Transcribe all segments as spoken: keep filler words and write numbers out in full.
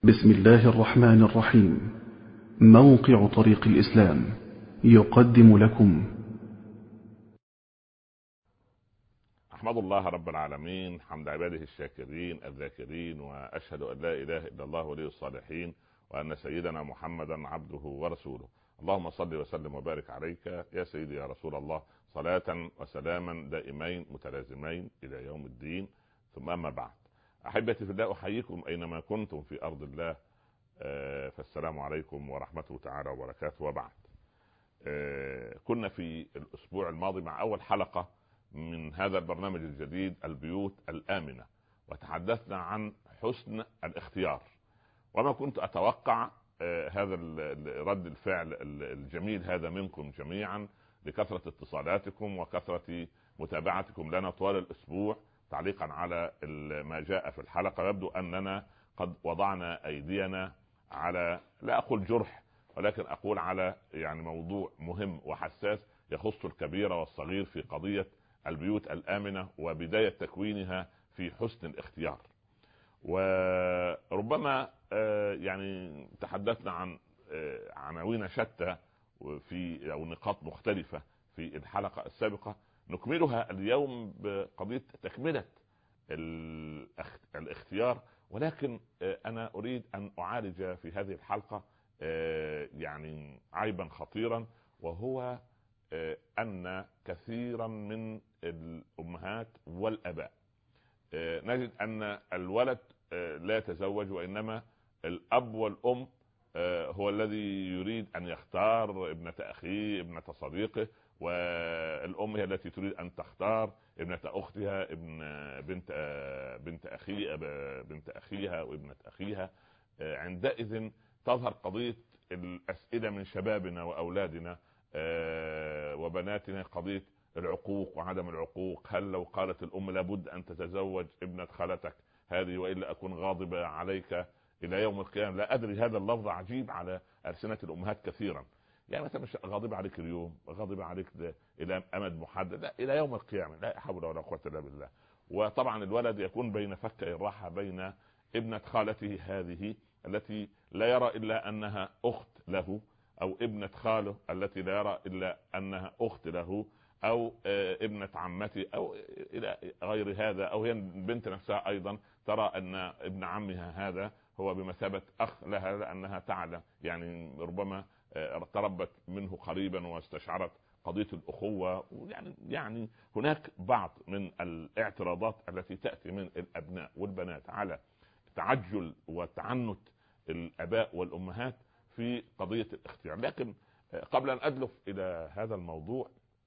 بسم الله الرحمن الرحيم. موقع طريق الإسلام يقدم لكم. أحمد الله رب العالمين حمد عباده الشاكرين الذاكرين، وأشهد أن لا إله إلا الله ولي الصالحين، وأن سيدنا محمدا عبده ورسوله. اللهم صل وسلم وبارك عليك يا سيدي يا رسول الله، صلاة وسلاما دائمين متلازمين إلى يوم الدين. ثم أما بعد، أحبتي في الله، أحييكم أينما كنتم في أرض الله، فالسلام عليكم ورحمته تعالى وبركاته. وبعد، كنا في الأسبوع الماضي مع أول حلقة من هذا البرنامج الجديد البيوت الآمنة، وتحدثنا عن حسن الاختيار، وما كنت أتوقع هذا رد الفعل الجميل هذا منكم جميعا لكثرة اتصالاتكم وكثرة متابعتكم لنا طوال الأسبوع تعليقا على ما جاء في الحلقة. يبدو أننا قد وضعنا أيدينا على، لا أقول جرح، ولكن أقول على يعني موضوع مهم وحساس يخص الكبير والصغير في قضية البيوت الآمنة وبداية تكوينها في حسن الاختيار. وربما يعني تحدثنا عن عناوين شتى في أو نقاط مختلفة في الحلقة السابقة، نكملها اليوم بقضية تكملة الاختيار. ولكن أنا أريد أن أعالج في هذه الحلقة يعني عيبا خطيرا، وهو أن كثيرا من الأمهات والأباء نجد أن الولد لا يتزوج، وإنما الأب والأم هو الذي يريد أن يختار ابنة أخيه ابنة صديقه، والأم هي التي تريد أن تختار ابنة أختها ابن بنت بنت أخي بنت أخيها وابنة أخيها. عندئذ تظهر قضية الأسئلة من شبابنا وأولادنا وبناتنا، قضية العقوق وعدم العقوق. هل لو قالت الأم لابد أن تتزوج ابنة خالتك هذه وإلا أكون غاضبة عليك إلى يوم القيامة؟ لا أدري، هذا اللفظ عجيب على ألسنة الأمهات كثيرا. يعني مثلا مش غاضبة عليك اليوم، غاضبة عليك إلى أمد محدد، لا إلى يوم القيامة. لا حول ولا قوة إلا بالله. وطبعا الولد يكون بين فك الراحة بين ابنة خالته هذه التي لا يرى إلا أنها أخت له، أو ابنة خاله التي لا يرى إلا أنها أخت له، أو ابنة عمتي، أو إلى غير هذا، أو هي البنت نفسها أيضا ترى أن ابن عمها هذا هو بمثابة أخ لها، لأنها تعلم يعني ربما تربت منه قريبا واستشعرت قضية الأخوة. يعني يعني هناك بعض من الاعتراضات التي تأتي من الأبناء والبنات على تعجل وتعنت الآباء والأمهات في قضية الاختيار. لكن قبل أن أدلف إلى هذا الموضوع،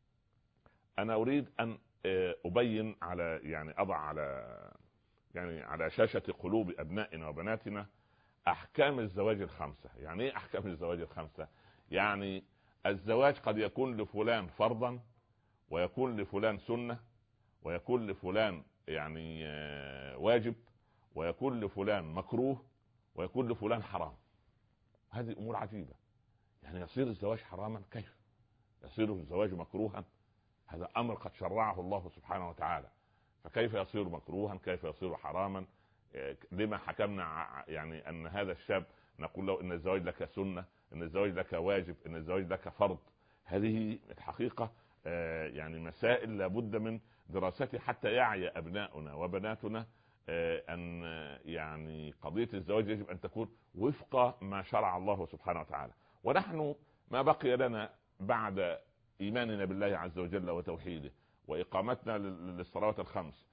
أنا أريد أن أبين على يعني أضع على يعني على شاشة قلوب أبنائنا وبناتنا أحكام الزواج الخمسة. يعني إيه أحكام الزواج الخمسة؟ يعني الزواج قد يكون لفلان فرضا، ويكون لفلان سنة، ويكون لفلان يعني واجب، ويكون لفلان مكروه، ويكون لفلان حرام. هذه أمور عجيبة. يعني يصير الزواج حراما؟ كيف يصير الزواج مكروها؟ هذا أمر قد شرعه الله سبحانه وتعالى، فكيف يصير مكروها؟ كيف يصير حراما؟ لما حكمنا يعني أن هذا الشاب نقول له إن الزواج لك سنة، إن الزواج لك واجب، إن الزواج لك فرض؟ هذه الحقيقة يعني مسائل لابد من دراستها حتى يعي أبناؤنا وبناتنا أن يعني قضية الزواج يجب أن تكون وفق ما شرع الله سبحانه وتعالى. ونحن ما بقي لنا بعد إيماننا بالله عز وجل وتوحيده وإقامتنا للصلوات الخمس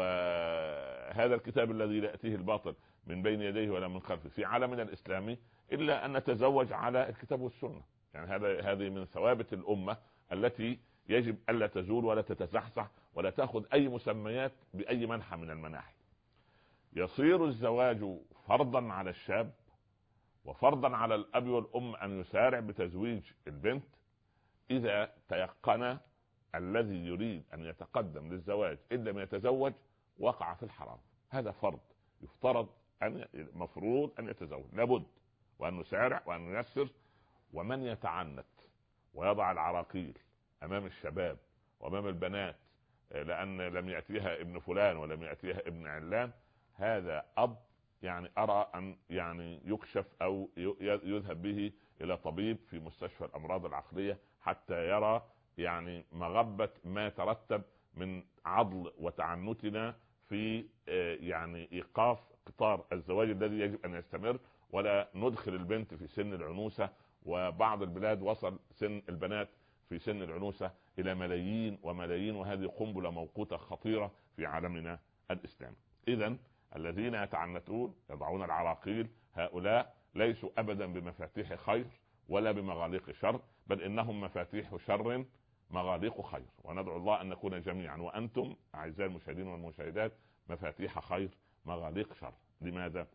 وهذا الكتاب الذي لا يأتيه الباطل من بين يديه ولا من خلفه في عالمنا الإسلامي، إلا أن نتزوج على الكتاب والسنة. يعني هذا هذه من ثوابت الأمة التي يجب ألا تزول ولا تتزحزح ولا تأخذ أي مسميات بأي منحى من المناحي. يصير الزواج فرضا على الشاب وفرضا على الأب والأم أن يسارع بتزويج البنت إذا تيقن الذي يريد أن يتقدم للزواج إن لم يتزوج وقع في الحرام. هذا فرض يفترض أن مفروض أن يتزوج، لابد وأن نسارع وأن نيسر. ومن يتعنت ويضع العراقيل أمام الشباب وأمام البنات لأن لم يأتيها ابن فلان ولم يأتيها ابن علان، هذا أب يعني ارى ان يعني يكشف او يذهب به الى طبيب في مستشفى الامراض العقليه حتى يرى يعني مغبة ما ترتب من عضل وتعنتنا في يعني ايقاف قطار الزواج الذي يجب ان يستمر، ولا ندخل البنت في سن العنوسة. وبعض البلاد وصل سن البنات في سن العنوسة الى ملايين وملايين، وهذه قنبلة موقوتة خطيرة في عالمنا الاسلامي. اذا الذين يتعنتون يضعون العراقيل هؤلاء ليسوا ابدا بمفاتيح خير ولا بمغاليق شر، بل انهم مفاتيح شر مغاليق خير. وندعو الله ان نكون جميعا وانتم اعزائي المشاهدين والمشاهدات مفاتيح خير مغاليق شر. لماذا؟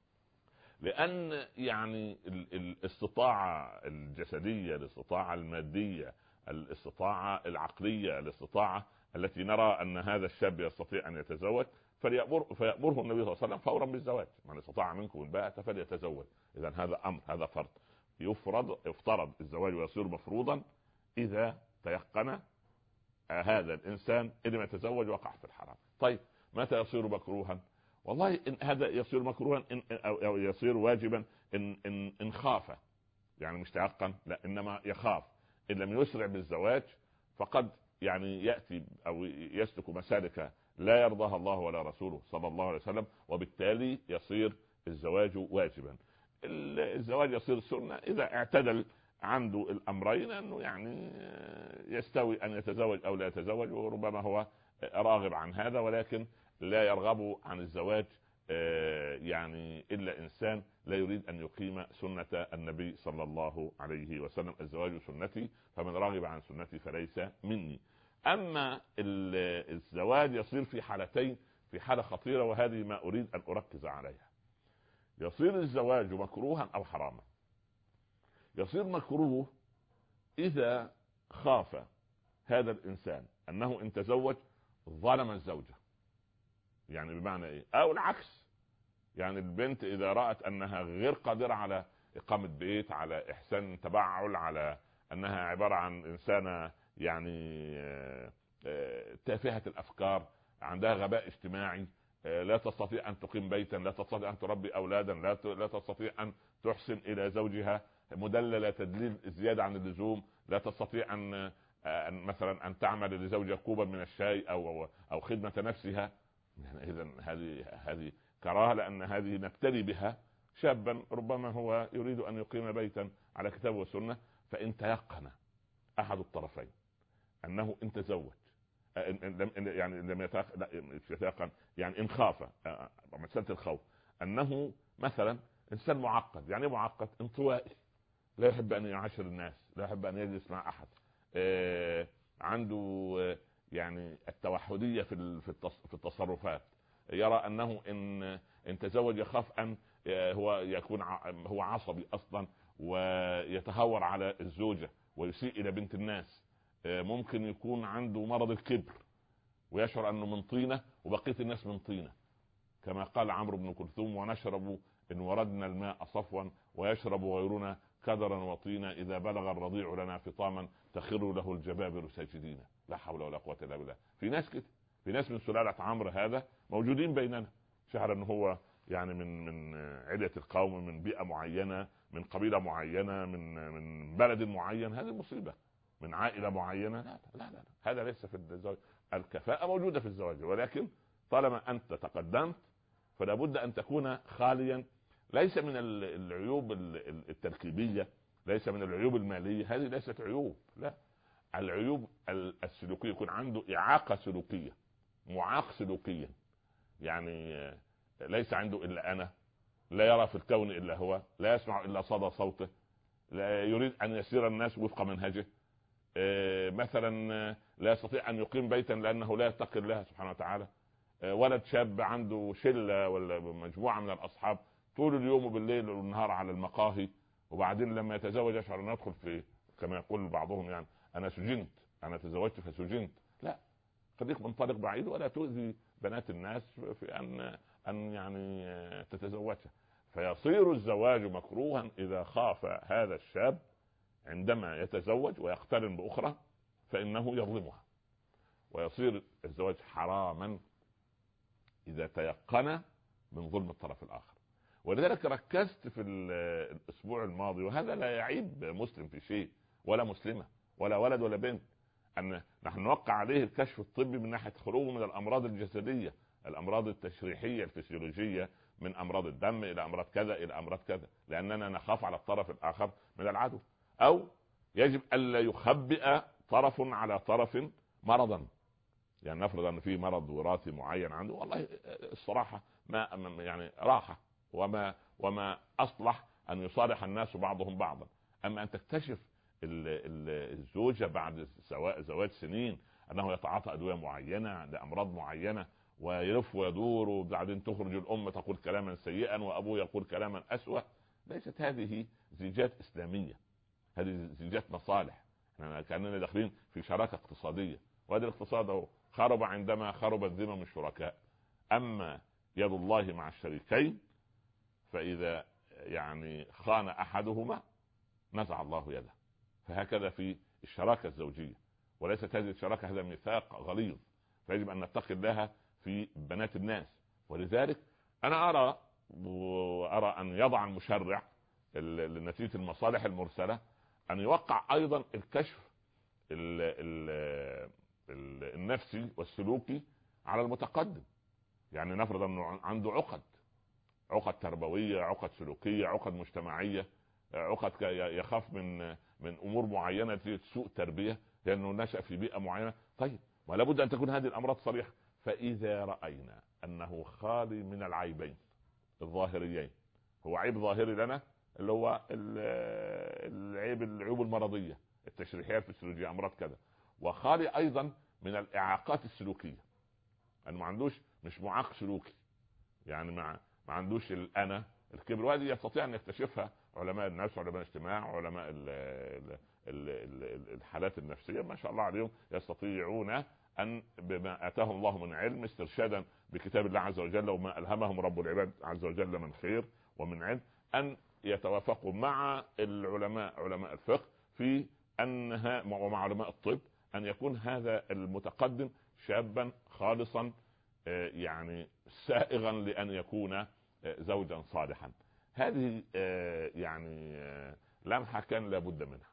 لان يعني الاستطاعة الجسدية، الاستطاعة المادية، الاستطاعة العقلية، الاستطاعة التي نرى ان هذا الشاب يستطيع ان يتزوج فليأمر فيأمره النبي صلى الله عليه وسلم فورا بالزواج. من استطاع منكم الباءة فليتزوج. اذا هذا امر، هذا فرض يفرض يفترض الزواج ويصير مفروضا اذا تيقن هذا الانسان ان لم يتزوج وقع في الحرام. طيب متى يصير مكروها؟ والله إن هذا يصير مكروها إن او يصير واجبا ان ان ان خاف، يعني مش تيقن، لا انما يخاف ان لم يسرع بالزواج فقد يعني ياتي او يسلك مسالك لا يرضاها الله ولا رسوله صلى الله عليه وسلم، وبالتالي يصير الزواج واجبا. الزواج يصير سنة اذا اعتدل عنده الامرين، انه يعني يستوي ان يتزوج او لا يتزوج، وربما هو راغب عن هذا، ولكن لا يرغب عن الزواج يعني الا انسان لا يريد ان يقيم سنة النبي صلى الله عليه وسلم. الزواج سنتي فمن راغب عن سنتي فليس مني. اما الزواج يصير في حالتين، في حالة خطيرة وهذه ما اريد ان اركز عليها. يصير الزواج مكروها او حراما. يصير مكروه اذا خاف هذا الانسان انه ان تزوج ظلم الزوجة، يعني بمعنى ايه؟ او العكس، يعني البنت اذا رأت انها غير قادرة على اقامة بيت، على احسان تبعل، على انها عبارة عن انسانة يعني تافهة الافكار، عندها غباء اجتماعي، لا تستطيع ان تقيم بيتا، لا تستطيع ان تربي اولادا، لا لا تستطيع ان تحسن الى زوجها، مدللة تدليل زيادة عن اللزوم، لا تستطيع ان مثلا ان تعمل لزوجها كوبا من الشاي او او خدمة نفسها. اذا هذه هذه كراهة، لان هذه نبتلي بها شابا ربما هو يريد ان يقيم بيتا على كتاب وسنة، فان تيقن احد الطرفين انه ان تزوج يعني لم يتيقن، يعني ان خاف، مسألة الخوف انه مثلا انسان معقد. يعني معقد انطوائي، لا يحب ان يعاشر الناس، لا يحب ان يجلس مع احد، آه عنده آه يعني التوحدية في في التصرفات، يرى انه ان ان تزوج يخاف ان آه هو يكون هو عصبي اصلا ويتهور على الزوجة ويسيء الى بنت الناس. آه ممكن يكون عنده مرض الكبر ويشعر انه من طينة وبقية الناس من طينة، كما قال عمرو بن كلثوم: ونشرب ان وردنا الماء صفوا ويشرب غيرنا كدرا وطينا، اذا بلغ الرضيع لنا فطاما تخر له الجبابر ساجدين. لا حول ولا قوة الا بالله. في ناس كده، في ناس من سلالة عمرو هذا موجودين بيننا، شعر ان هو يعني من من علية القوم، من بيئة معينة، من قبيلة معينة، من من بلد معين، هذه مصيبة، من عائلة معينة. لا لا لا, لا. هذا ليس في الزواج. الكفاءة موجودة في الزواج، ولكن طالما انت تقدمت فلا بد ان تكون خاليا، ليس من العيوب التركيبية، ليس من العيوب المالية، هذه ليست عيوب، لا، العيوب السلوكية، يكون عنده إعاقة سلوكية، معاق سلوكيا، يعني ليس عنده إلا أنا، لا يرى في الكون إلا هو، لا يسمع إلا صدى صوته، لا يريد أن يسير الناس وفق منهجه، مثلا لا يستطيع أن يقيم بيتا لأنه لا يتقي الله سبحانه وتعالى. ولد شاب عنده شلة ولا مجموعة من الأصحاب طول اليوم وبالليل والنهار على المقاهي، وبعدين لما يتزوج يشعر أن يدخل في، كما يقول بعضهم، يعني أنا سجنت، أنا تزوجت فسجنت. لا، خليك منطلق بعيد ولا تؤذي بنات الناس في أن أن يعني تتزوجها. فيصير الزواج مكروها إذا خاف هذا الشاب عندما يتزوج ويقترن بأخرى فإنه يظلمها. ويصير الزواج حراما إذا تيقن من ظلم الطرف الآخر. ولذلك ركزت في الاسبوع الماضي، وهذا لا يعيب مسلم في شيء ولا مسلمه ولا ولد ولا بنت، ان نحن نوقع عليه الكشف الطبي من ناحيه خروجه من الامراض الجسديه، الامراض التشريحيه الفسيولوجيه، من امراض الدم الى امراض كذا الى امراض كذا، لاننا نخاف على الطرف الاخر من العدو. او يجب الا يخبئ طرف على طرف مرضا، يعني نفرض ان في مرض وراثي معين عنده، والله الصراحه ما يعني راحه، وما وما اصلح ان يصالح الناس بعضهم بعضا. اما ان تكتشف الزوجه بعد زواج سنين انه يتعاطى ادويه معينه لامراض معينه، ويلف ويدور، وبعدين تخرج الام تقول كلاما سيئا وابوه يقول كلاما اسوأ، ليست هذه زيجات اسلاميه، هذه زيجات مصالح. احنا كاننا داخلين في شراكه اقتصاديه، وهذا الاقتصاد هو خرب عندما خربت ذمم الشركاء. اما يد الله مع الشريكين، فاذا يعني خان احدهما نزع الله يده. فهكذا في الشراكه الزوجيه، وليست هذه الشراكه هذا ميثاق غليظ، فيجب ان نتقي الله في بنات الناس. ولذلك انا ارى وارى ان يضع المشرع لنتيجه المصالح المرسله ان يوقع ايضا الكشف ال ال ال النفسي والسلوكي على المتقدم. يعني نفرض انه عنده عقد عقد تربويه، عقد سلوكيه، عقد مجتمعيه، عقد يخاف من من امور معينه في سوء تربيه لانه نشأ في بيئه معينه. طيب، ولا بد ان تكون هذه الامراض صريحه. فاذا راينا انه خالي من العيبين الظاهريين، هو عيب ظاهري لنا اللي هو العيب العيوب المرضيه التشريحيه الفسيولوجيه امراض كذا، وخالي ايضا من الاعاقات السلوكيه، انه ما عندوش مش معاق سلوكي، يعني ما ما عندوش الانا الكبر، وهذه يستطيع ان يكتشفها علماء النفس، علماء الاجتماع، علماء ال ال ال الحالات النفسيه ما شاء الله عليهم، يستطيعون ان بما اتاهم الله من علم استرشادا بكتاب الله عز وجل وما الهمهم رب العباد عز وجل من خير ومن علم، ان يتوافقوا مع العلماء علماء الفقه في انها ومع علماء الطب ان يكون هذا المتقدم شابا خالصا يعني سائغا لان يكون زوجا صالحا. هذه يعني لمحة كان لابد منها.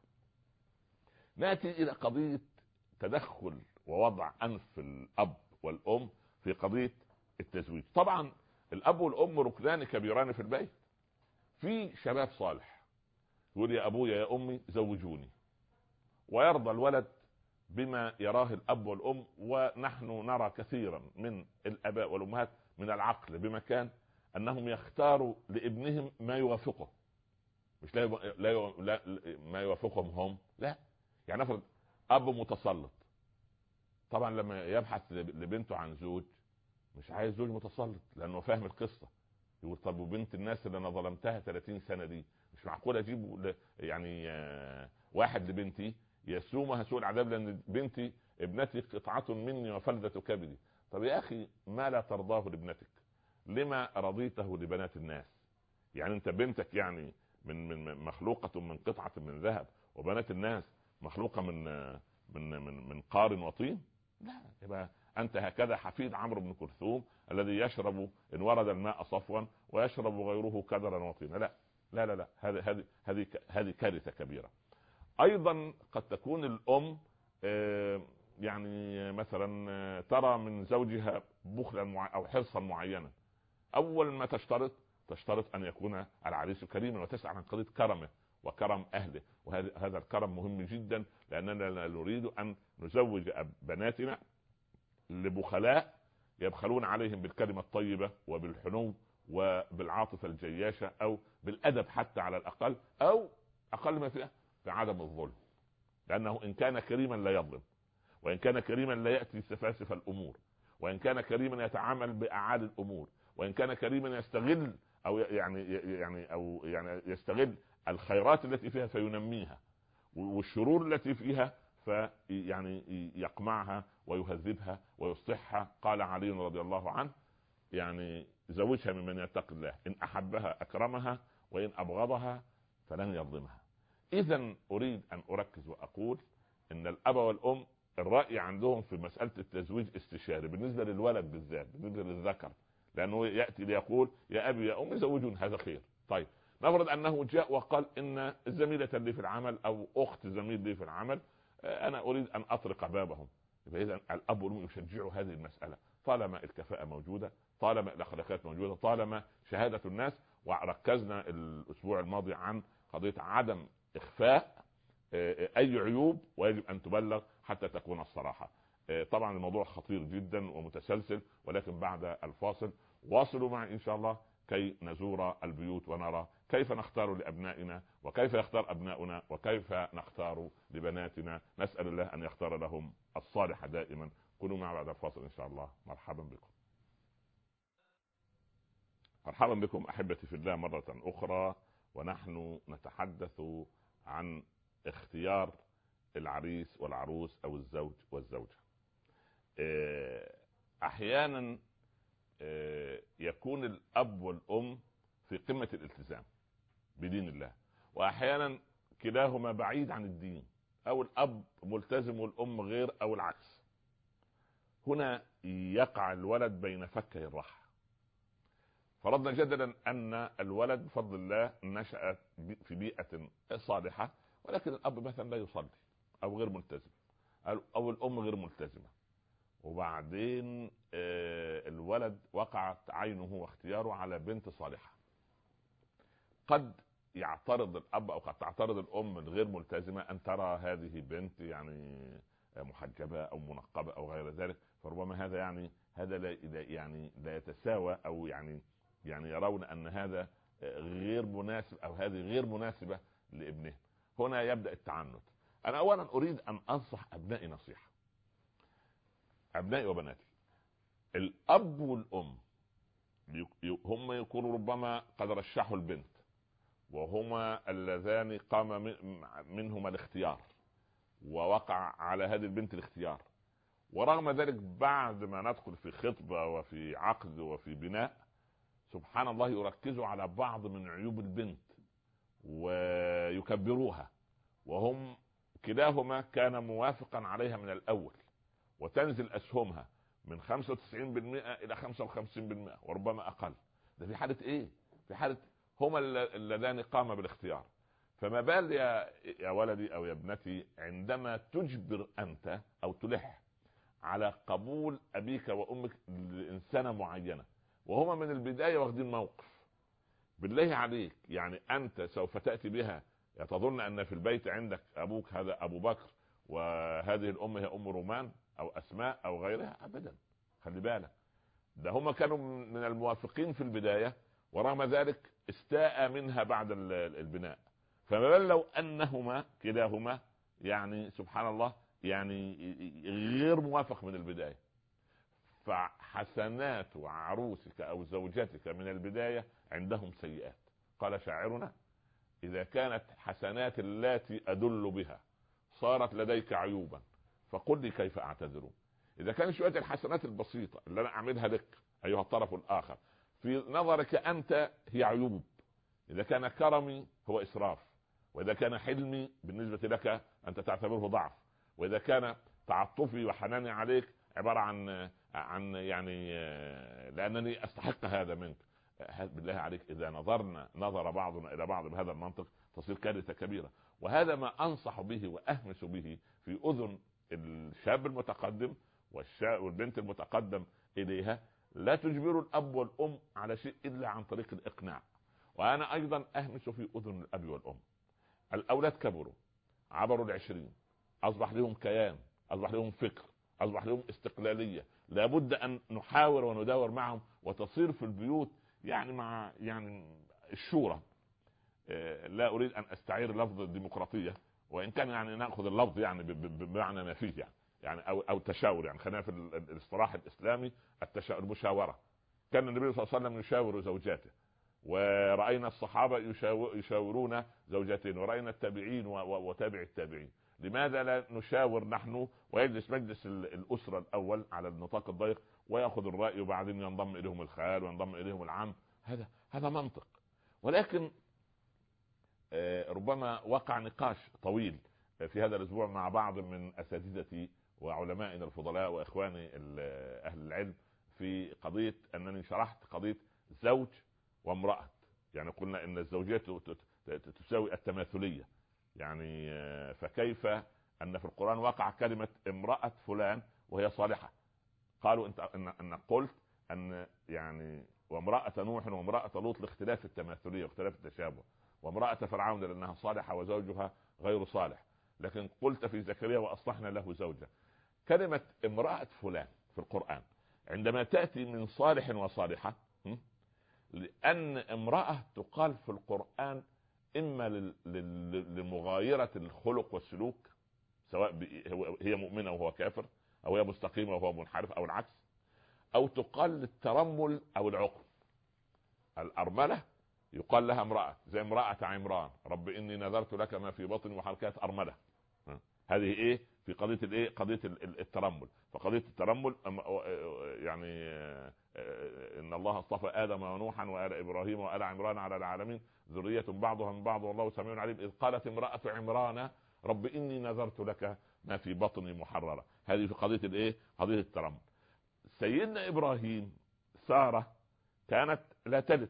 نأتي إلى قضية تدخل ووضع أنف الأب والأم في قضية التزويج. طبعا الأب والأم ركنان كبيران في البيت. في شباب صالح يقول يا أبويا يا أمي زوجوني، ويرضى الولد بما يراه الأب والأم. ونحن نرى كثيرا من الآباء والأمهات من العقل بمكان انهم يختاروا لابنهم ما يوافقه، مش لا, لا, لا ما يوافقهم هم، لا. يعني نفرض اب متسلط، طبعا لما يبحث لبنته عن زوج مش عايز زوج متسلط لانه فاهم القصه. يقول طب وبنت الناس اللي انا ظلمتها ثلاثين سنه دي مش معقول اجيب يعني واحد لبنتي يسومها سوء العذاب لان بنتي ابنتي قطعه مني وفلذة كبدي. طب يا اخي ما لا ترضاه لابنتك لما رضيته لبنات الناس؟ يعني انت بنتك يعني من من مخلوقه من قطعه من ذهب، وبنات الناس مخلوقه من من من من قار وطين؟ لا. يبقى انت هكذا حفيد عمرو بن كلثوم الذي يشرب ان ورد الماء صفوا ويشرب غيره كدرا وطينا. لا لا لا لا هذه هذه هذه هذه كارثه كبيره. ايضا قد تكون الام يعني مثلا ترى من زوجها بخلا او حرصا معينا، اول ما تشترط تشترط ان يكون العريس كريما وتسعى عن قضيه كرمه وكرم اهله. وهذا الكرم مهم جدا، لاننا لا نريد ان نزوج بناتنا لبخلاء يبخلون عليهم بالكلمه الطيبه وبالحنو وبالعاطفه الجياشه او بالادب حتى على الاقل، او اقل ما فيها في عدم الظلم. لانه ان كان كريما لا يظلم، وان كان كريما لا ياتي سفاسف الامور، وان كان كريما يتعامل باعالي الامور، وان كان كريما يستغل او يعني يعني او يعني يستغل الخيرات التي فيها فينميها، والشرور التي فيها فيعني يقمعها ويهذبها ويصلحها. قال علي رضي الله عنه يعني زوجها ممن يتقي الله، ان احبها اكرمها وان ابغضها فلن يظلمها. اذا اريد ان اركز واقول ان الاب والام الرأي عندهم في مسألة التزويج استشاري بالنسبة للولد بالذات، بالنسبة للذكر، لانه ياتي ليقول يا ابي يا امي زوجون، هذا خير. طيب نفرض انه جاء وقال ان زميله لي في العمل او اخت زميل لي في العمل انا اريد ان اطرق بابهم، اذا الاب والام يشجعوا هذه المساله طالما الكفاءه موجوده، طالما الاخلاقيات موجوده، طالما شهاده الناس. وركزنا الاسبوع الماضي عن قضيه عدم اخفاء اي عيوب، ويجب ان تبلغ حتى تكون الصراحه. طبعا الموضوع خطير جدا ومتسلسل، ولكن بعد الفاصل واصلوا معي ان شاء الله كي نزور البيوت ونرى كيف نختار لابنائنا، وكيف يختار ابناؤنا، وكيف نختار لبناتنا. نسال الله ان يختار لهم الصالح دائما. كونوا معي بعد الفاصل ان شاء الله. مرحبا بكم. مرحبا بكم احبتي في الله مره اخرى، ونحن نتحدث عن اختيار العريس والعروس او الزوج والزوجه. احيانا يكون الاب والام في قمه الالتزام بدين الله، واحيانا كلاهما بعيد عن الدين، او الاب ملتزم والام غير، او العكس. هنا يقع الولد بين فكي الرحى. فرضنا جدلا ان الولد بفضل الله نشأ في بيئة صالحة، ولكن الاب مثلا لا يصلي او غير ملتزم، او الام غير ملتزمة، وبعدين الولد وقعت عينه واختياره على بنت صالحة. قد يعترض الاب او قد تعترض الام الغير ملتزمة ان ترى هذه بنت يعني محجبة او منقبة او غير ذلك، فربما هذا يعني هذا لا يعني لا يتساوى، او يعني يعني يرون ان هذا غير مناسب او هذه غير مناسبة لابنه. هنا يبدأ التعنت. انا اولا اريد ان انصح ابنائي نصيحة، ابنائي وبناتي. الاب والام هم يكونوا ربما قد رشحوا البنت، وهما اللذان قام منهما الاختيار، ووقع على هذه البنت الاختيار، ورغم ذلك بعد ما ندخل في خطبة وفي عقد وفي بناء، سبحان الله يركزوا على بعض من عيوب البنت ويكبروها، وهم كلاهما كان موافقا عليها من الأول، وتنزل أسهمها من خمسة وتسعين بالمئة إلى خمسة وخمسين بالمئة وربما أقل. ده في حالة إيه؟ في حالة هما اللذان قام بالاختيار. فما بال يا يا ولدي أو يا ابنتي عندما تجبر أنت أو تلح على قبول أبيك وأمك لإنسانة معينة، وهما من البداية واخدين موقف. بالله عليك، يعني أنت سوف تأتي بها تظن أن في البيت عندك أبوك هذا أبو بكر وهذه الأم هي أم رومان أو أسماء أو غيرها؟ أبدا. خلي بالك، ده هما كانوا من الموافقين في البداية، ورغم ذلك استاء منها بعد البناء. فما بال لو أنهما كلاهما يعني سبحان الله يعني غير موافق من البداية. فحسنات عروسك أو زوجتك من البداية عندهم سيئات. قال شاعرنا: إذا كانت حسنات التي أدل بها صارت لديك عيوبا فقل لي كيف أعتذر. إذا كان شوية الحسنات البسيطة اللي أنا أعملها لك أيها الطرف الآخر في نظرك أنت هي عيوب، إذا كان كرمي هو إسراف، وإذا كان حلمي بالنسبة لك أنت تعتبره ضعف، وإذا كان تعطفي وحناني عليك عبارة عن عن يعني لأنني أستحق هذا منك. بالله عليك، إذا نظرنا نظر بعضنا إلى بعض بهذا المنطق تصير كارثة كبيرة. وهذا ما أنصح به وأهمس به في أذن الشاب المتقدم والبنت المتقدم إليها: لا تجبروا الأب والأم على شيء إلا عن طريق الإقناع. وأنا أيضا أهمس في أذن الأب والأم: الأولاد كبروا، عبروا العشرين، أصبح لهم كيان، أصبح لهم فكر، أصبح لهم استقلالية. لابد أن نحاور ونداور معهم، وتصير في البيوت يعني مع يعني الشورى. لا أريد أن أستعير لفظ الديمقراطية، وإن كان يعني نأخذ اللفظ يعني بمعنى ما فيه يعني, يعني أو, أو تشاور. يعني خلينا في الاصطلاح الإسلامي المشاورة. كان النبي صلى الله عليه وسلم يشاور زوجاته، ورأينا الصحابة يشاورون زوجاتين، ورأينا التابعين وتابع التابعين. لماذا لا نشاور نحن ويجلس مجلس الأسرة الأول على النطاق الضيق ويأخذ الرأي، وبعدين ينضم إليهم الخال وينضم إليهم العم؟ هذا هذا منطق. ولكن ربما وقع نقاش طويل في هذا الأسبوع مع بعض من أساتذتي وعلمائنا الفضلاء وإخواني أهل العلم في قضيه انني شرحت قضيه زوج وامراه، يعني قلنا ان الزوجيه تساوي التماثليه، يعني فكيف ان في القرآن وقع كلمة امرأة فلان وهي صالحة؟ قالوا انت ان, إن قلت ان يعني وامرأة نوح وامرأة لوط لاختلاف التماثلية واختلاف التشابه، وامرأة فرعون لانها صالحة وزوجها غير صالح، لكن قلت في زكريا واصلحنا له زوجة. كلمة امرأة فلان في القرآن عندما تأتي من صالح وصالحة، لأن امرأة تقال في القرآن إما لمغايرة الخلق والسلوك، سواء هي مؤمنة وهو كافر، أو هي مستقيمة وهو منحرف، أو العكس، أو تقال للترمل أو العقم. الأرملة يقال لها امرأة، زي امرأة عمران، رب إني نذرت لك ما في بطني وحركات أرملة. هذه إيه في قضية الإيه قضية الترمل. فقضية الترمل يعني إن الله اصطفى آدم ونوحا وآل إبراهيم وآل عمران على العالمين ذرية بعضها من بعض والله سميع عليم، إذ قالت امرأة عمران رب إني نذرت لك ما في بطني محررة. هذه في قضية الإيه قضية الترمل. سيدنا إبراهيم سارة كانت لا تلد،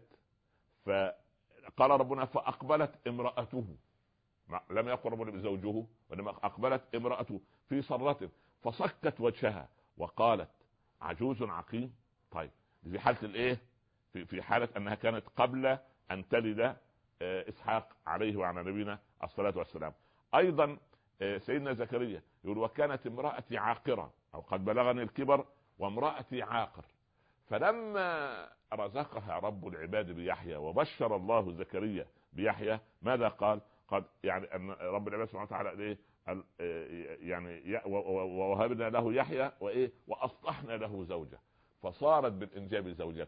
فقال ربنا فأقبلت امرأته، لم يقل ربنا بزوجه وإنما أقبلت امرأته في صرة فصكت وجهها وقالت عجوز عقيم. طيب في حالة الايه في, في حالة انها كانت قبل ان تلد اسحاق عليه وعلى نبينا الصلاة والسلام. ايضا سيدنا زكريا يقول وكانت امرأتي عاقرة او قد بلغني الكبر وامرأتي عاقر. فلما رزقها رب العباد بيحيى وبشر الله زكريا بيحيى ماذا قال؟ قد يعني ان رب العباد سبحانه وتعالى ايه يعني ووهبنا له يحيى وايه واصلحنا له زوجه فصارت بالانجاب زوجة.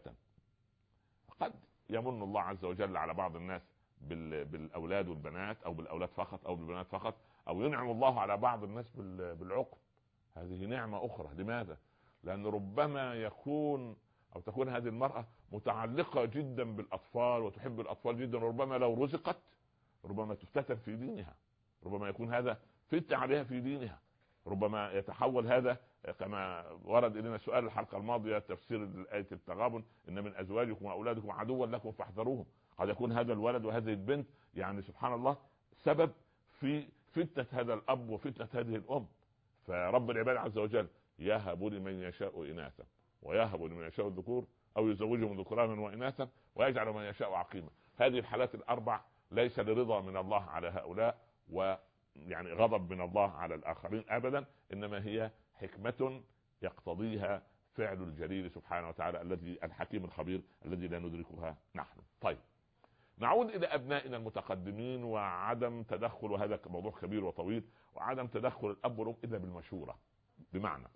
قد يمن الله عز وجل على بعض الناس بالاولاد والبنات او بالاولاد فقط او بالبنات فقط، او ينعم الله على بعض الناس بالعقم. هذه نعمة اخرى. لماذا؟ لان ربما يكون او تكون هذه المرأة متعلقة جدا بالاطفال وتحب الاطفال جدا، وربما لو رزقت ربما تفتتن في دينها، ربما يكون هذا فتنة عليها في دينها، ربما يتحول هذا كما ورد الينا سؤال الحلقة الماضية تفسير آية التغابن ان من ازواجكم واولادكم عدوا لكم فاحذروهم. قد يكون هذا الولد وهذه البنت يعني سبحان الله سبب في فتنة هذا الاب وفتنة هذه الام. فرب العباد عز وجل يهب لمن يشاء اناثا ويهب لمن يشاء الذكور او يزوجهم ذكرانا واناثا ويجعل من يشاء عقيما. هذه الحالات الاربع ليس لرضا من الله على هؤلاء ويعني غضب من الله على الآخرين أبدا، إنما هي حكمة يقتضيها فعل الجليل سبحانه وتعالى الذي الحكيم الخبير الذي لا ندركها نحن. طيب نعود إلى أبنائنا المتقدمين وعدم تدخل، وهذا موضوع كبير وطويل، وعدم تدخل الأب والأم إلا بالمشورة. بمعنى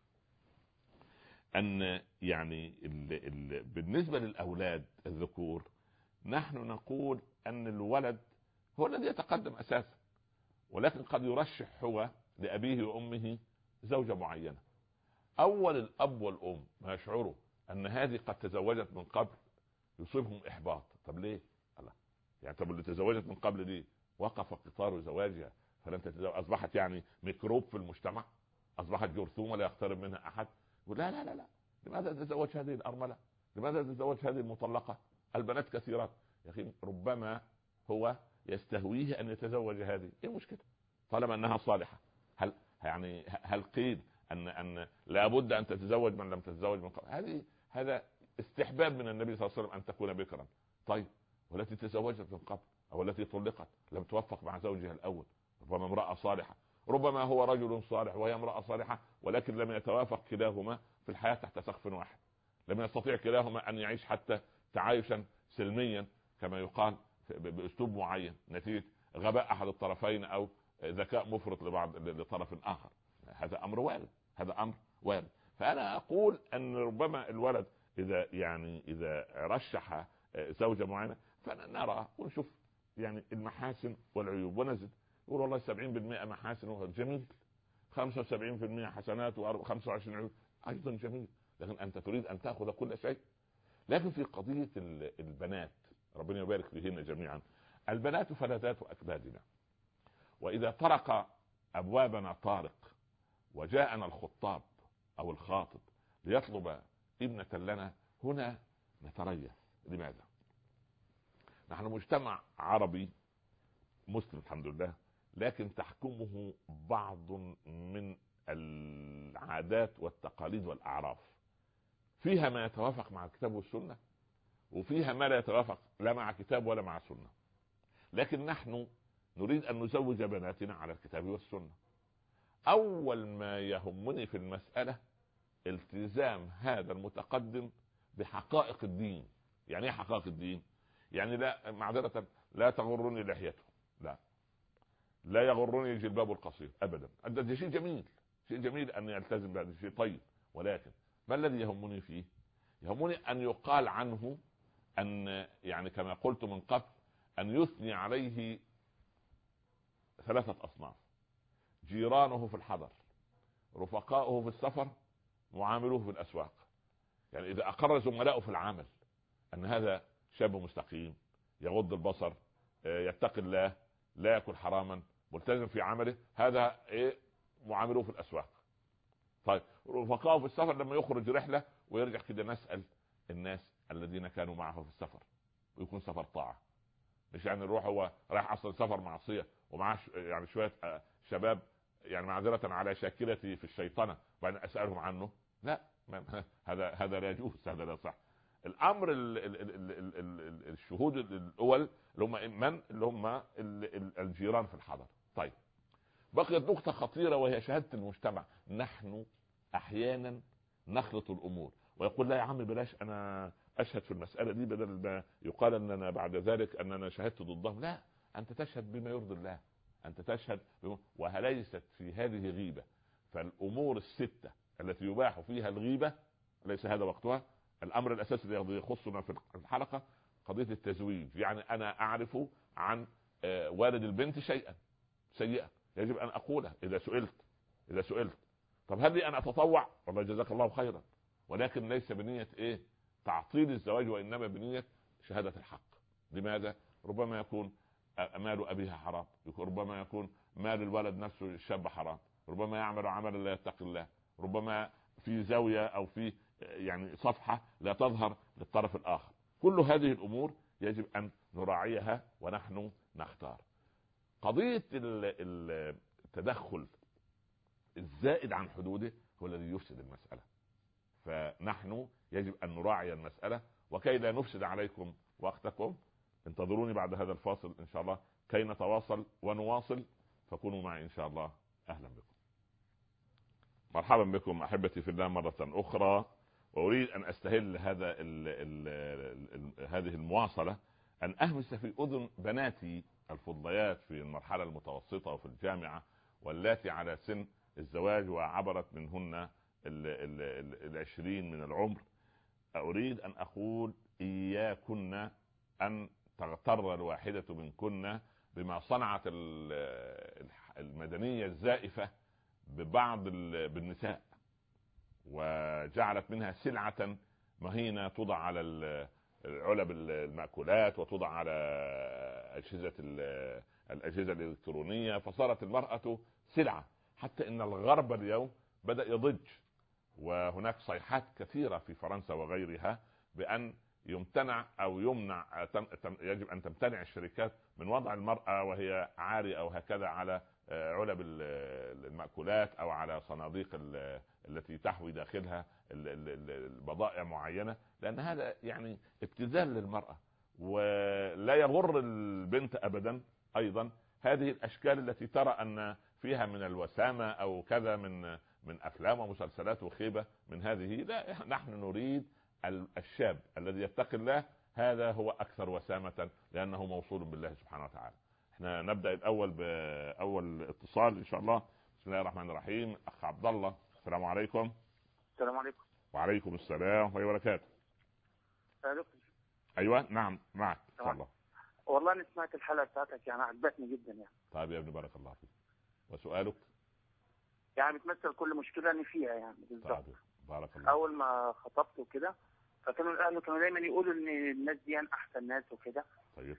أن يعني ال ال بالنسبة للأولاد الذكور نحن نقول أن الولد هو الذي يتقدم أساسا، ولكن قد يرشح هو لأبيه وأمه زوجة معينة. أول الأب والأم ما يشعروا أن هذه قد تزوجت من قبل يصيبهم إحباط. طب ليه؟ الله يعني طب اللي تزوجت من قبل دي وقف قطار زواجها فلم تتزوج، أصبحت يعني ميكروب في المجتمع، أصبحت جرثومة لا يقترب منها أحد. يقول لا لا لا لا لماذا تتزوج هذه الأرملة؟ لماذا تتزوج هذه المطلقة؟ البنات كثيرات. يا أخي ربما هو يستهويه أن يتزوج هذه، إيه المشكلة طالما أنها صالحة؟ هل يعني هل قيل أن أن لابد أن تتزوج من لم تتزوج من قبل؟ هذه هذا استحباب من النبي صلى الله عليه وسلم أن تكون بكرا. طيب والتي تزوجت من قبل أو التي طلقت لم توفق مع زوجها الأول، ربما امرأة صالحة، ربما هو رجل صالح وهي امرأة صالحة، ولكن لم يتوافق كلاهما في الحياة تحت سقف واحد، لم يستطيع كلاهما أن يعيش حتى تعايشا سلميا كما يقال بأسلوب معين نتيجة غباء أحد الطرفين أو ذكاء مفرط لبعض لطرف آخر. هذا أمر وارد، هذا أمر وارد. فأنا أقول أن ربما الولد إذا يعني إذا رشح زوجة معينة فنرى ونشوف يعني المحاسن والعيوب ونزل يقول والله سبعين بالمئة محاسن وهو جميل، خمسة وسبعين بالمئة حسنات وخمسة وعشرين عيوب أيضا جميل، لكن أنت تريد أن تأخذ كل شيء. لكن في قضية البنات ربنا يبارك فيهن جميعا، البنات فلذات أكبادنا، وإذا طرق أبوابنا طارق وجاءنا الخطاب أو الخاطب ليطلب ابنة لنا هنا نتريث. لماذا؟ نحن مجتمع عربي مسلم الحمد لله، لكن تحكمه بعض من العادات والتقاليد والأعراف، فيها ما يتوافق مع الكتاب والسنة، وفيها ما لا يتوافق لا مع كتاب ولا مع سنة. لكن نحن نريد أن نزوج بناتنا على الكتاب والسنة. أول ما يهمني في المسألة التزام هذا المتقدم بحقائق الدين. يعني ايه حقائق الدين؟ يعني لا معذرة، لا تغرني لحيته، لا لا يغرني جلبابه القصير ابدا. ده شيء جميل، شيء جميل ان يلتزم بهذا الشيء طيب، ولكن ما الذي يهمني فيه؟ يهمني ان يقال عنه ان يعني كما قلت من قبل ان يثني عليه ثلاثة اصناف: جيرانه في الحضر، رفقاؤه في السفر، معاملوه في الاسواق. يعني اذا اقر زملائه في العمل ان هذا شاب مستقيم يغض البصر يتقي الله لا يأكل حراما ملتزم في عمله، هذا ايه معاملوه في الاسواق. طيب رفقاؤه في السفر لما يخرج رحله ويرجع كده نسال الناس الذين كانوا معه في السفر، ويكون سفر طاعه، مش يعني نروح هو رايح اصلا سفر معصيه ومعاه يعني شويه شباب يعني معذره على شاكلتي في الشيطنه وبعدين اسالهم عنه، لا هذا هذا لا يجوز، هذا لا صح. الامر ال ال ال ال ال ال الشهود الاول اللي هم من اللي هم الجيران في الحضر. طيب بقيت نقطه خطيره وهي شهاده المجتمع. نحن احيانا نخلط الامور ويقول لا يا عم بلاش انا اشهد في المساله دي بدل ما يقال اننا بعد ذلك اننا شهدت ضدهم. لا، انت تشهد بما يرضي الله، انت تشهد بما... وليست في هذه غيبه. فالامور السته التي يباح فيها الغيبه ليس هذا وقتها. الامر الاساسي الذي يخصنا في الحلقه قضيه التزويج. يعني انا اعرف عن والد البنت شيئا سيئا يجب ان اقوله اذا سئلت اذا سئلت طب هل لي ان اتطوع؟ والله جزاك الله خيرا، ولكن ليس بنيه ايه تعطيل الزواج، وانما بنيه شهاده الحق. لماذا؟ ربما يكون مال ابيها حرام، ربما يكون مال الولد نفسه الشاب حرام، ربما يعمل عملا لا يتقي الله، ربما في زاويه او في يعني صفحه لا تظهر للطرف الاخر. كل هذه الامور يجب ان نراعيها ونحن نختار. قضيه التدخل الزائد عن حدوده هو الذي يفسد المساله، فنحن يجب ان نراعي المساله. وكي لا نفسد عليكم وقتكم انتظروني بعد هذا الفاصل ان شاء الله كي نتواصل ونواصل، فكونوا معي ان شاء الله. اهلا بكم، مرحبا بكم احبتي في الله مره اخرى. واريد ان استهل هذا ال ال ال هذه المواصله ان اهمس في اذن بناتي الفضليات في المرحله المتوسطه وفي الجامعه واللاتي على سن الزواج وعبرت منهن ال ال ال العشرين من العمر. اريد ان اقول اياكن ان تغتر الواحده منكن بما صنعت المدنيه الزائفه ببعض بالنساء، وجعلت منها سلعة مهينة توضع على علب المأكولات وتوضع على أجهزة الأجهزة الإلكترونية، فصارت المرأة سلعة. حتى إن الغرب اليوم بدأ يضج، وهناك صيحات كثيرة في فرنسا وغيرها بأن يمتنع أو يمنع، يجب أن تمتنع الشركات من وضع المرأة وهي عارية أو هكذا على علب المأكولات أو على صناديق التي تحوي داخلها البضائع معينة، لأن هذا يعني ابتذال للمرأة. ولا يغر البنت أبدا أيضا هذه الأشكال التي ترى أن فيها من الوسامة أو كذا من من أفلام ومسلسلات وخيبة من هذه. لا، نحن نريد الشاب الذي يتقي الله، هذا هو أكثر وسامة لأنه موصول بالله سبحانه وتعالى. احنا نبدأ الأول بأول اتصال إن شاء الله. بسم الله الرحمن الرحيم. أخ عبد الله، السلام عليكم. السلام عليكم. وعليكم السلام ورحمة الله وبركاته. أيوة نعم معك إن شاء الله. والله أنا سمعت الحلقة بتاعتك يعني عجبتني جدا يعني. طيب يا ابني بارك الله فيك. وسؤالك؟ يعني بتمثل كل مشكلة أنا فيها يعني بالظبط. طيب بارك الله. أول ما خطبت وكده فكانوا الأهل كانوا دايما يقولوا إن الناس دي أحسن ناس وكده. طيب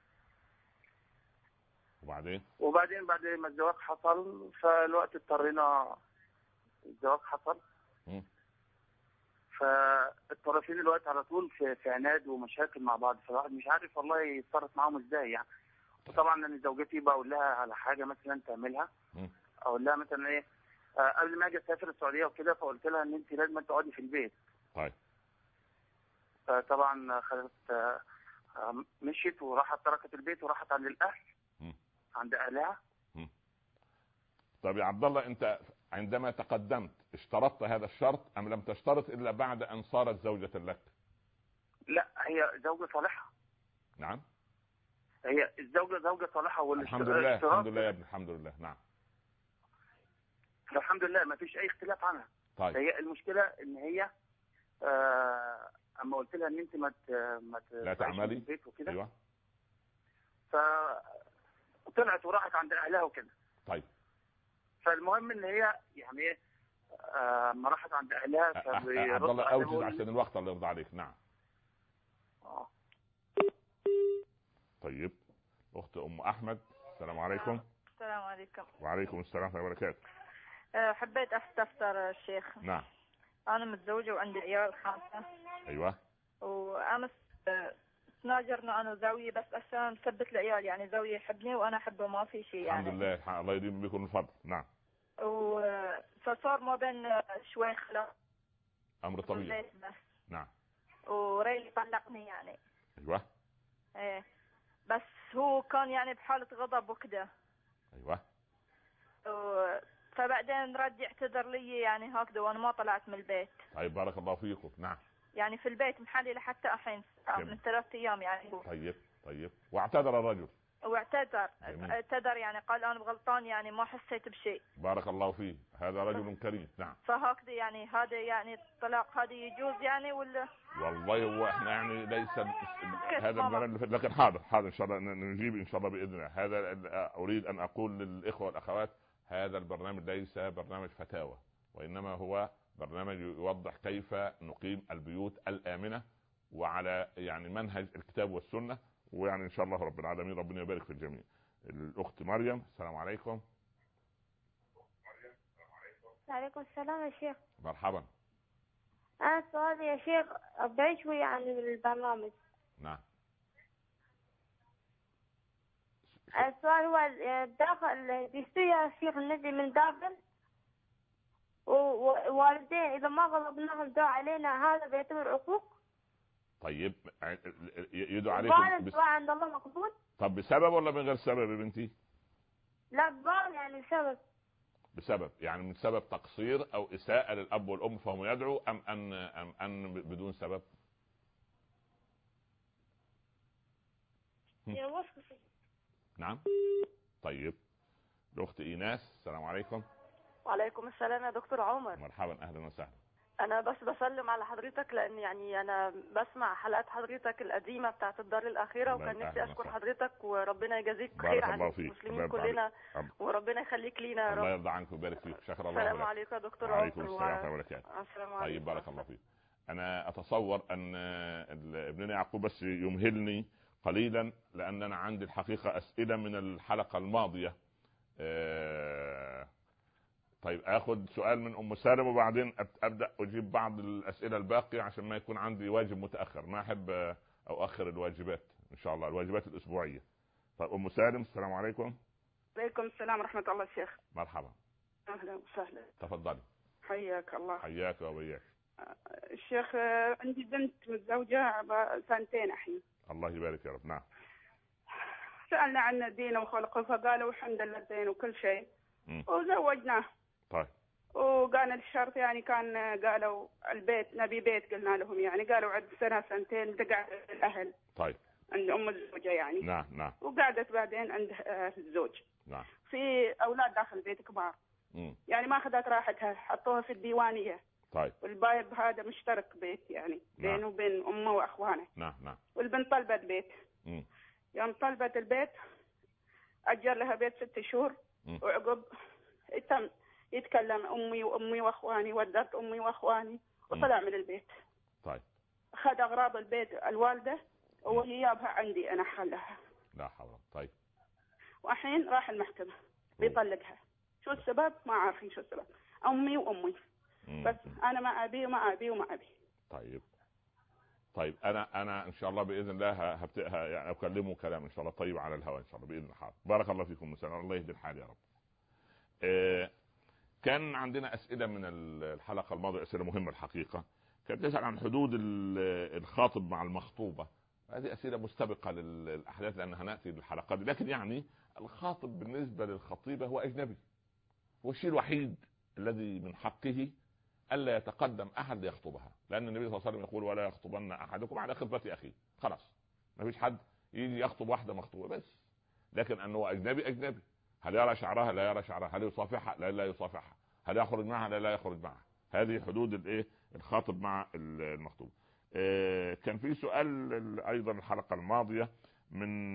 وبعدين؟ وبعدين بعد ما الزواج حصل فالوقت اضطرينا الزواج حصل. م. فالطرفين دلوقتي على طول في, في عناد ومشاكل مع بعض، فالواحد مش عارف والله يتصرف معاهم ازاي يعني. وطبعا انا زوجتي بقول لها على حاجه مثلا تعملها، اقول لها مثلا ايه، آه قبل ما اجي اسافر السعوديه وكده، فقلت لها ان انت لازم تقعدي في البيت. طيب. فطبعا خدت آه مشيت وراحت تركت البيت وراحت عند الاهل، م. عند اهلها. م. طيب يا عبد الله، انت عندما تقدمت اشترطت هذا الشرط ام لم تشترط الا بعد ان صارت زوجة لك؟ لا، هي زوجة صالحة. نعم، هي الزوجة زوجة صالحة. الحمد لله الحمد لله يا ابن الحمد لله. نعم، الحمد لله ما فيش اي اختلاف عنها. طيب. هي المشكلة ان هي آه اما قلت لها ان انت ما ما لا تعملي البيت وكده، ايوه، فطلعت وراحت عند اهلها وكده. طيب. فالمهم ان هي يعني ايه، آه ما راحت عند اهلها. عبد الله اوجز عشان الوقت الله يرضى عليك. نعم. اه طيب، اخت ام احمد، السلام عليكم. السلام عليكم. وعليكم السلام ورحمه الله وبركاته. حبيت استفسر الشيخ. نعم. انا متزوجه وعندي عيال خمسه. ايوه. وامس تناجرنا انا وزوجي بس عشان نثبت العيال، يعني زوجي يحبني وانا احبه، ما في شيء يعني. الحمد لله، الله يديم بكم الفضل. نعم. وصار ما بين شوي خلاف، امر طبيعي. بس. نعم. وريلي طلقني يعني. ايوه. ايه، بس هو كان يعني بحالة غضب وكده. ايوه. و... فبعدين رجع اعتذر لي يعني هكذا، وانا ما طلعت من البيت. طيب، بارك الله فيكم. نعم. يعني في البيت محلي لحتى الحين من ثلاث ايام يعني. هو. طيب طيب. واعتذر الرجل؟ واعتذر اعتذر يعني قال انا غلطان، يعني ما حسيت بشيء. بارك الله فيه، هذا رجل كريم. نعم. فهكذا يعني هذا يعني الطلاق هذا يجوز يعني ولا؟ والله هو احنا يعني ليس هذا البرنامج، لكن حاضر حاضر ان شاء الله نجيب ان شاء الله باذن الله. هذا اريد ان اقول للاخوه والاخوات، هذا البرنامج ليس برنامج فتاوى، وانما هو برنامج يوضح كيف نقيم البيوت الامنه وعلى يعني منهج الكتاب والسنه، ويعني ان شاء الله رب العالمين ربنا يبارك في الجميع. الاخت مريم، السلام عليكم. وعليكم السلام يا شيخ. مرحبا. انا سؤالي يا شيخ بعيد شوي يعني من البرنامج. نعم. السؤال هو داخل بيصير يا شيخ النبي من داخل ووالدين اذا ما غضبناهم دعوا علينا، هذا بيعتبر عقوق؟ طيب، يدعو عليكم بس عند الله مقبول؟ طب بسبب ولا من غير سبب يا بنتي؟ لا بال يعني بسبب. بسبب يعني من سبب تقصير او اساءة للاب والام فهم يدعوا، ام ان ام ان بدون سبب؟ يا وصفي. نعم. طيب، الاخت ايناس، السلام عليكم. وعليكم السلام يا دكتور عمر. مرحبا، اهلا وسهلا. انا بس بسلم على حضرتك، لان يعني انا بسمع حلقات حضرتك القديمه بتاعت الدار الاخيره، وكان نفسي اشكر حضرتك وربنا يجازيك خير على المسلمين كلنا، وربنا يخليك لينا يا رب. الله يرضى عنك ويبارك فيك. شكرا الله. السلام عليكم يا دكتور عمر. وعليكم السلام ورحمه الله وبركاته. السلام عليكم. طيب، بارك الله فيك. انا اتصور ان ابننا يعقوب بس يمهلني قليلا، لان انا عندي الحقيقه اسئله من الحلقه الماضيه. أه طيب، اخذ سؤال من ام سالم وبعدين ابدا اجيب بعض الاسئله الباقيه، عشان ما يكون عندي واجب متاخر. ما احب اؤخر الواجبات ان شاء الله، الواجبات الاسبوعيه. طيب، ام سالم، السلام عليكم. وعليكم السلام ورحمه الله الشيخ. مرحبا. اهلا وسهلا. تفضلي. حياك الله. حياك وبياك. الشيخ عندي بنت متزوجه سنتين الحين. الله يبارك يا رب. نعم. سالنا عن دينه وخلقه فقالوا الحمد لله دين وكل شيء، وزوجناه. طيب. وكان الشرط يعني كان قالوا البيت نبي بيت، قلنا لهم يعني قالوا عد سنه سنتين تقعد الاهل. طيب. عند ام الزوجه يعني. نعم نعم. وقعدت بعدين عند الزوج. نعم. في اولاد داخل البيت كبار. امم يعني ما اخذت راحتها، حطوها في الديوانيه. طيب. والبايب هذا مشترك بيت يعني. نعم. بينه وبين امه واخوانه. نعم نعم. والبنت طلبت بيت. امم يوم طلبت البيت اجر لها بيت ست شهور. مم. وعقب تم يتكلم امي وامي واخواني، ودرت امي واخواني وطلع من البيت. طيب. اخذ اغراض البيت الوالده وهي جابها عندي انا حلها. لا حول. طيب. والحين راح المحكمه بيطلقها. شو السبب؟ ما عارفين شو السبب. امي وامي. مم. بس انا ما ابي وما ابي وما ابي. طيب طيب انا انا ان شاء الله باذن الله هبت... يعني اكلمه كلام ان شاء الله طيب على الهواء ان شاء الله باذن الله. بارك الله فيكم مساء الله يهدي الحال يا رب. إيه كان عندنا اسئله من الحلقه الماضيه، اسئله مهمه الحقيقه، كانت تسال عن حدود الخاطب مع المخطوبه. هذه اسئله مستبقه للاحداث لانها ناتي للحلقات، لكن يعني الخاطب بالنسبه للخطيبه هو اجنبي، هو الشيء الوحيد الذي من حقه الا يتقدم احد ليخطبها، لان النبي صلى الله عليه وسلم يقول ولا يخطبن احدكم على خطبه اخيه. خلاص ما فيش حد يجي يخطب واحده مخطوبه بس، لكن انه اجنبي اجنبي. هل يرى شعرها؟ لا يرى شعرها. هل يصافحها؟ لا لا يصافحها. هل يخرج معها؟ لا لا يخرج معها. هذه حدود الايه الخاطب مع المخطوب. آه كان في سؤال ايضا الحلقه الماضيه من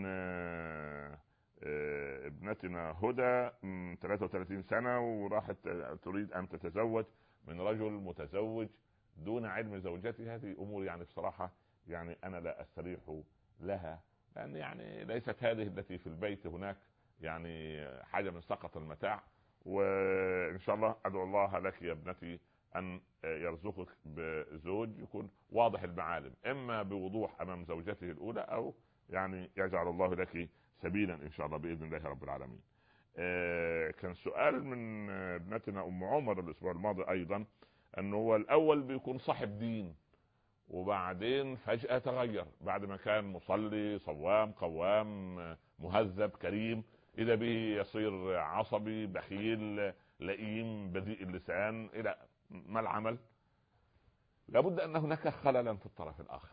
آه آه ابنتنا هدى ثلاثة وثلاثين سنه، وراحت تريد ان تتزوج من رجل متزوج دون علم زوجته. هذه امور يعني بصراحه يعني انا لا استريح لها، لان يعني ليست هذه التي في البيت، هناك يعني حاجه من سقط المتاع. وان شاء الله ادعو الله لك يا ابنتي ان يرزقك بزوج يكون واضح المعالم، اما بوضوح امام زوجته الاولى او يعني يجعل الله لك سبيلا ان شاء الله باذن الله رب العالمين. كان سؤال من ابنتنا ام عمر الاسبوع الماضي ايضا، انه هو الاول بيكون صاحب دين وبعدين فجأة تغير، بعد ما كان مصلي صوام قوام مهذب كريم، إذا به يصير عصبي بخيل لئيم بذيء اللسان. إلى ما العمل؟ لابد أن هناك خللا في الطرف الآخر،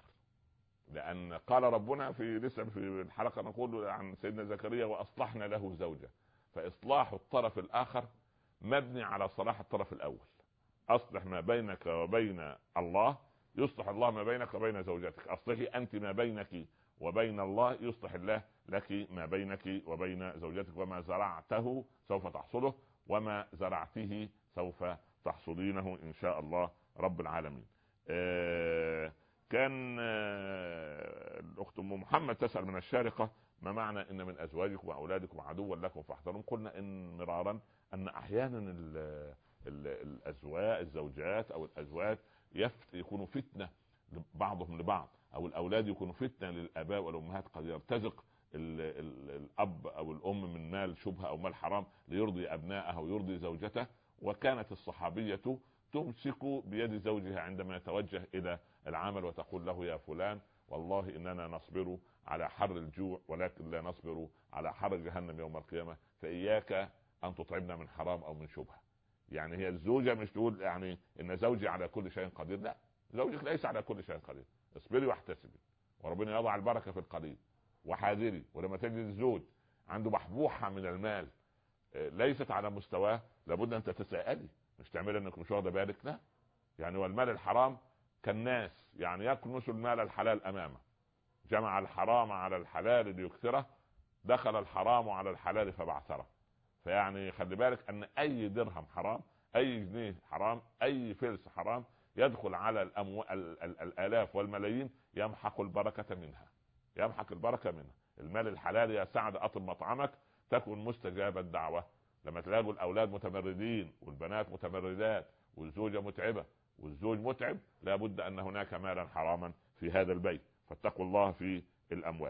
لأن قال ربنا في لسه في الحلقة نقول عن سيدنا زكريا وأصلحنا له زوجة، فإصلاح الطرف الآخر مبني على صلاح الطرف الأول. أصلح ما بينك وبين الله يصلح الله ما بينك وبين زوجتك، أصلحي أنت ما بينك وبين الله يصلح الله لك ما بينك وبين زوجتك، وما زرعته سوف تحصله وما زرعته سوف تحصدينه إن شاء الله رب العالمين. آه كان آه الأخت أم محمد تسأل من الشارقة ما معنى إن من أزواجكم وأولادكم عدوا لكم فاحذروا. قلنا إن مرارا أن أحيانا ال ال الأزواج الزوجات أو الأزواج يكونوا فتنة بعضهم لبعض، او الاولاد يكونوا فتنة للاباء والامهات، قد يرتزق ال ال الاب او الام من مال شبهة او مال حرام ليرضي ابنائه ويرضي زوجته. وكانت الصحابية تمسك بيد زوجها عندما يتوجه الى العمل وتقول له يا فلان والله اننا نصبر على حر الجوع ولكن لا نصبر على حر جهنم يوم القيامة، فاياك ان تطعمنا من حرام او من شبهة. يعني هي الزوجة مش تقول يعني ان زوجي على كل شيء قدير، لا، زوجك ليس على كل شيء قدير. اصبري واحتسبي وربنا يضع البركة في القليل، وحاذري. ولما تجد الزوج عنده بحبوحة من المال ليست على مستواه لابد ان تتساءلي، مش تعمل انك مش واخده بالك، لا. يعني والمال الحرام كالناس يعني يكنس المال الحلال امامه، جمع الحرام على الحلال ليكثره، دخل الحرام على الحلال فبعثره. فيعني خلي بالك ان اي درهم حرام، اي جنيه حرام، اي فلس حرام يدخل على الأموال الالاف والملايين يمحق البركة منها، يمحق البركة منها. المال الحلال يا سعد اطب مطعمك تكون مستجاب الدعوة. لما تلاقوا الاولاد متمردين والبنات متمردات والزوجة متعبة والزوج متعب، لابد ان هناك مالا حراما في هذا البيت، فاتقوا الله في الاموال.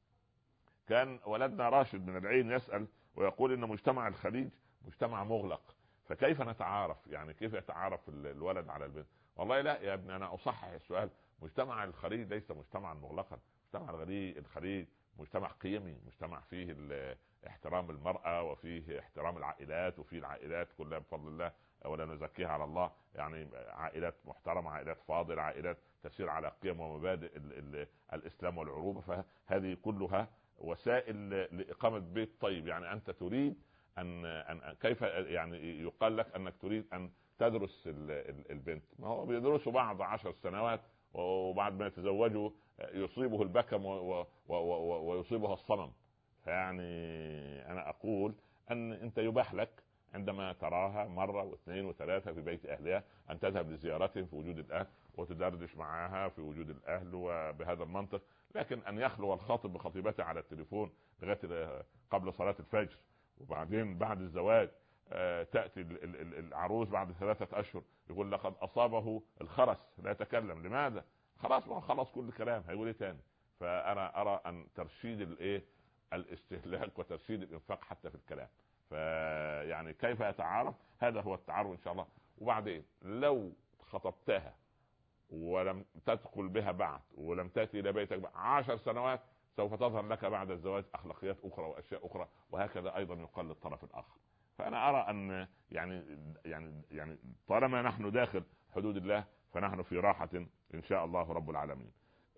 كان ولدنا راشد من العين يسأل ويقول ان مجتمع الخليج مجتمع مغلق، فكيف نتعارف؟ يعني كيف يتعارف الولد على البنت؟ والله لا يا ابني، انا اصحح السؤال. مجتمع الخليج ليس مجتمعا مغلقا، مجتمع الخليج مجتمع قيمي، مجتمع فيه احترام المرأة وفيه احترام العائلات، وفيه العائلات كلها بفضل الله ولا نزكيها على الله، يعني عائلات محترمة، عائلات فاضلة، عائلات تسير على قيم ومبادئ ال ال الاسلام والعروبة. فهذه كلها وسائل لإقامة بيت طيب. يعني أنت تريد أن, أن كيف يعني يقال لك أنك تريد أن تدرس البنت؟ ما هو بيدرسوا بعض عشر سنوات وبعد ما يتزوجوا يصيبه البكم ويصيبها الصمم. فيعني أنا أقول أن أنت يباح لك عندما تراها مرة واثنين وثلاثة في بيت أهلها أن تذهب لزيارتهم في وجود الأهل وتدردش معها في وجود الأهل وبهذا المنطق. لكن أن يخلو الخاطب بخطيبته على التليفون لغاية قبل صلاة الفجر وبعدين بعد الزواج تأتي العروس بعد ثلاثة أشهر يقول لقد أصابه الخرس لا يتكلم. لماذا؟ خلاص ما خلص كل الكلام، هيقول ايه تاني؟ فأنا أرى أن ترشيد الايه الاستهلاك وترشيد الإنفاق حتى في الكلام. فيعني كيف يتعارف؟ هذا هو التعارف إن شاء الله. وبعدين لو خطبتها ولم تدخل بها بعد ولم تأتي إلى بيتك بعد عشر سنوات سوف تظهر لك بعد الزواج أخلاقيات أخرى وأشياء أخرى، وهكذا أيضا يقال للطرف الآخر. فأنا أرى أن يعني يعني يعني طالما نحن داخل حدود الله فنحن في راحة إن شاء الله رب العالمين.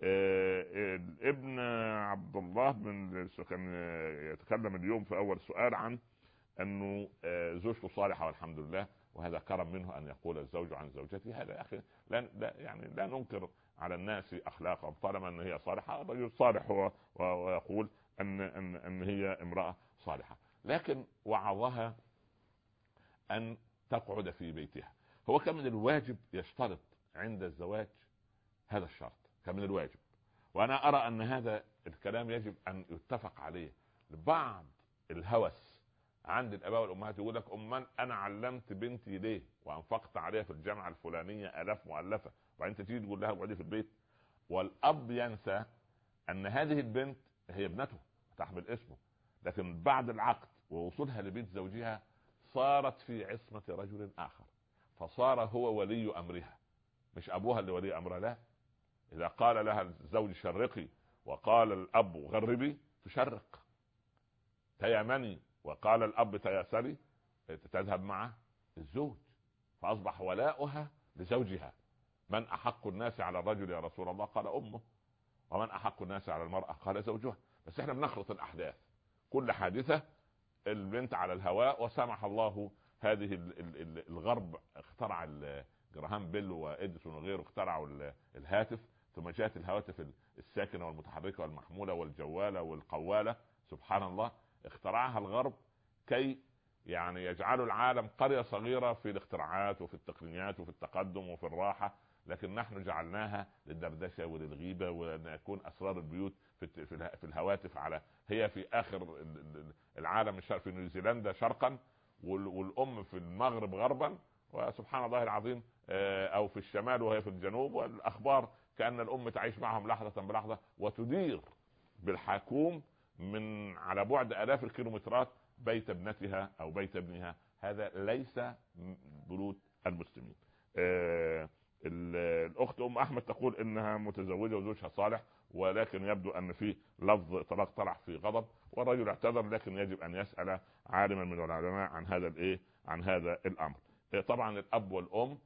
ابن عبد الله بن كان يتكلم اليوم في أول سؤال عن أنه زوجته صالحة والحمد لله، وهذا كرم منه أن يقول الزوج عن زوجته. هذا يا أخي لا, لا يعني لا ننكر على الناس أخلاقهم طالما أن هي صالحة. الرجل صالح هو ويقول أن, أن, أن هي امرأة صالحة، لكن وعظها أن تقعد في بيتها. هو كان من الواجب يشترط عند الزواج هذا الشرط، كان من الواجب. وأنا أرى أن هذا الكلام يجب أن يتفق عليه. بعض الهوس عند الآباء والأمهات يقول لك أمان أنا علمت بنتي ليه وأنفقت عليها في الجامعة الفلانية آلاف مؤلفة، وأنت تيجي تقول لها اقعدي في البيت. والأب ينسى أن هذه البنت هي ابنته تحمل اسمه، لكن بعد العقد ووصولها لبيت زوجها صارت في عصمة رجل آخر، فصار هو ولي أمرها مش أبوها اللي ولي أمرها. لا، إذا قال لها الزوج شرقي وقال الأب غربي تشرق، تيمني وقال الأب تيسري تذهب مع الزوج، فأصبح ولاؤها لزوجها. من أحق الناس على الرجل يا رسول الله؟ قال أمه. ومن أحق الناس على المرأة؟ قال زوجها. بس احنا بنخلط الأحداث، كل حادثة البنت على الهواء. وسمح الله هذه الغرب اخترع جراهام بيل وإديسون وغيره اخترعوا الهاتف، ثم جاءت الهواتف الساكنة والمتحركة والمحمولة والجوالة والقوالة. سبحان الله، اخترعها الغرب كي يعني يجعلوا العالم قرية صغيرة في الاختراعات وفي التقنيات وفي التقدم وفي الراحة، لكن نحن جعلناها للدردشة وللغيبة، وأن يكون أسرار البيوت في الهواتف على هي في آخر العالم الشرقي في نيوزيلندا شرقا، والأم في المغرب غربا، وسبحان الله العظيم أو في الشمال وهي في الجنوب، والأخبار كأن الأم تعيش معهم لحظة بلحظة، وتدير بالحاكوم من على بعد آلاف الكيلومترات بيت ابنتها أو بيت ابنها. هذا ليس بيوت المسلمين. آه الأخت أم أحمد تقول إنها متزوجة وزوجها صالح، ولكن يبدو أن في لفظ طلاق طلع في غضب، والرجل اعتذر، لكن يجب أن يسأل عالما من العلماء عن هذا الإيه عن هذا الأمر. آه طبعا الأب والأم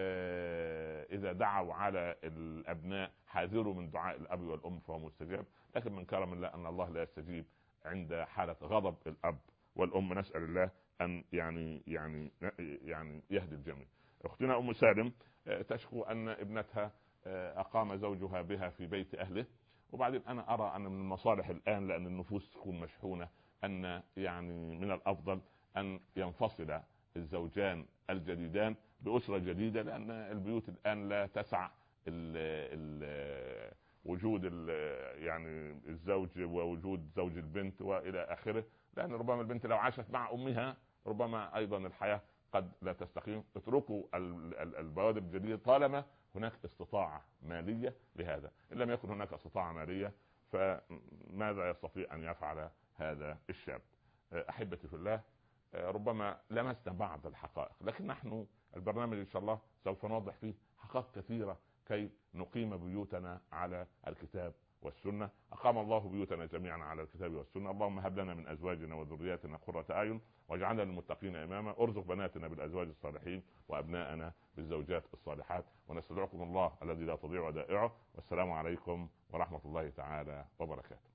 آه إذا دعوا على الأبناء حاذروا من دعاء الأب والأم فهو مستجاب، لكن من كرم الله أن الله لا يستجيب عند حالة غضب الأب والأم. نسأل الله أن يعني يعني يعني يهدي الجميع. أختنا أم سالم تشكو أن ابنتها أقام زوجها بها في بيت أهله، وبعدين أنا أرى أن من المصالح الآن لأن النفوس تكون مشحونة أن يعني من الأفضل أن ينفصل الزوجان الجديدان بأسرة جديدة، لأن البيوت الآن لا تسع ال ال وجود ال يعني الزوج ووجود زوج البنت وإلى آخره، لأن ربما البنت لو عاشت مع أمها ربما أيضا الحياة قد لا تستقيم. اتركوا البوادر الجديدة طالما هناك استطاعة مالية لهذا. إن لم يكن هناك استطاعة مالية فماذا يستطيع أن يفعل هذا الشاب؟ أحبتي في الله، ربما لمسنا بعض الحقائق، لكن نحن البرنامج إن شاء الله سوف نوضح فيه حقائق كثيرة كي نقيم بيوتنا على الكتاب والسنة. أقام الله بيوتنا جميعا على الكتاب والسنة. اللهم هب لنا من أزواجنا وذرياتنا قرة أعين واجعلنا للمتقين إماما. ارزق بناتنا بالأزواج الصالحين وأبناءنا بالزوجات الصالحات. ونستودعكم الله الذي لا تضيع ودائعه، والسلام عليكم ورحمة الله تعالى وبركاته.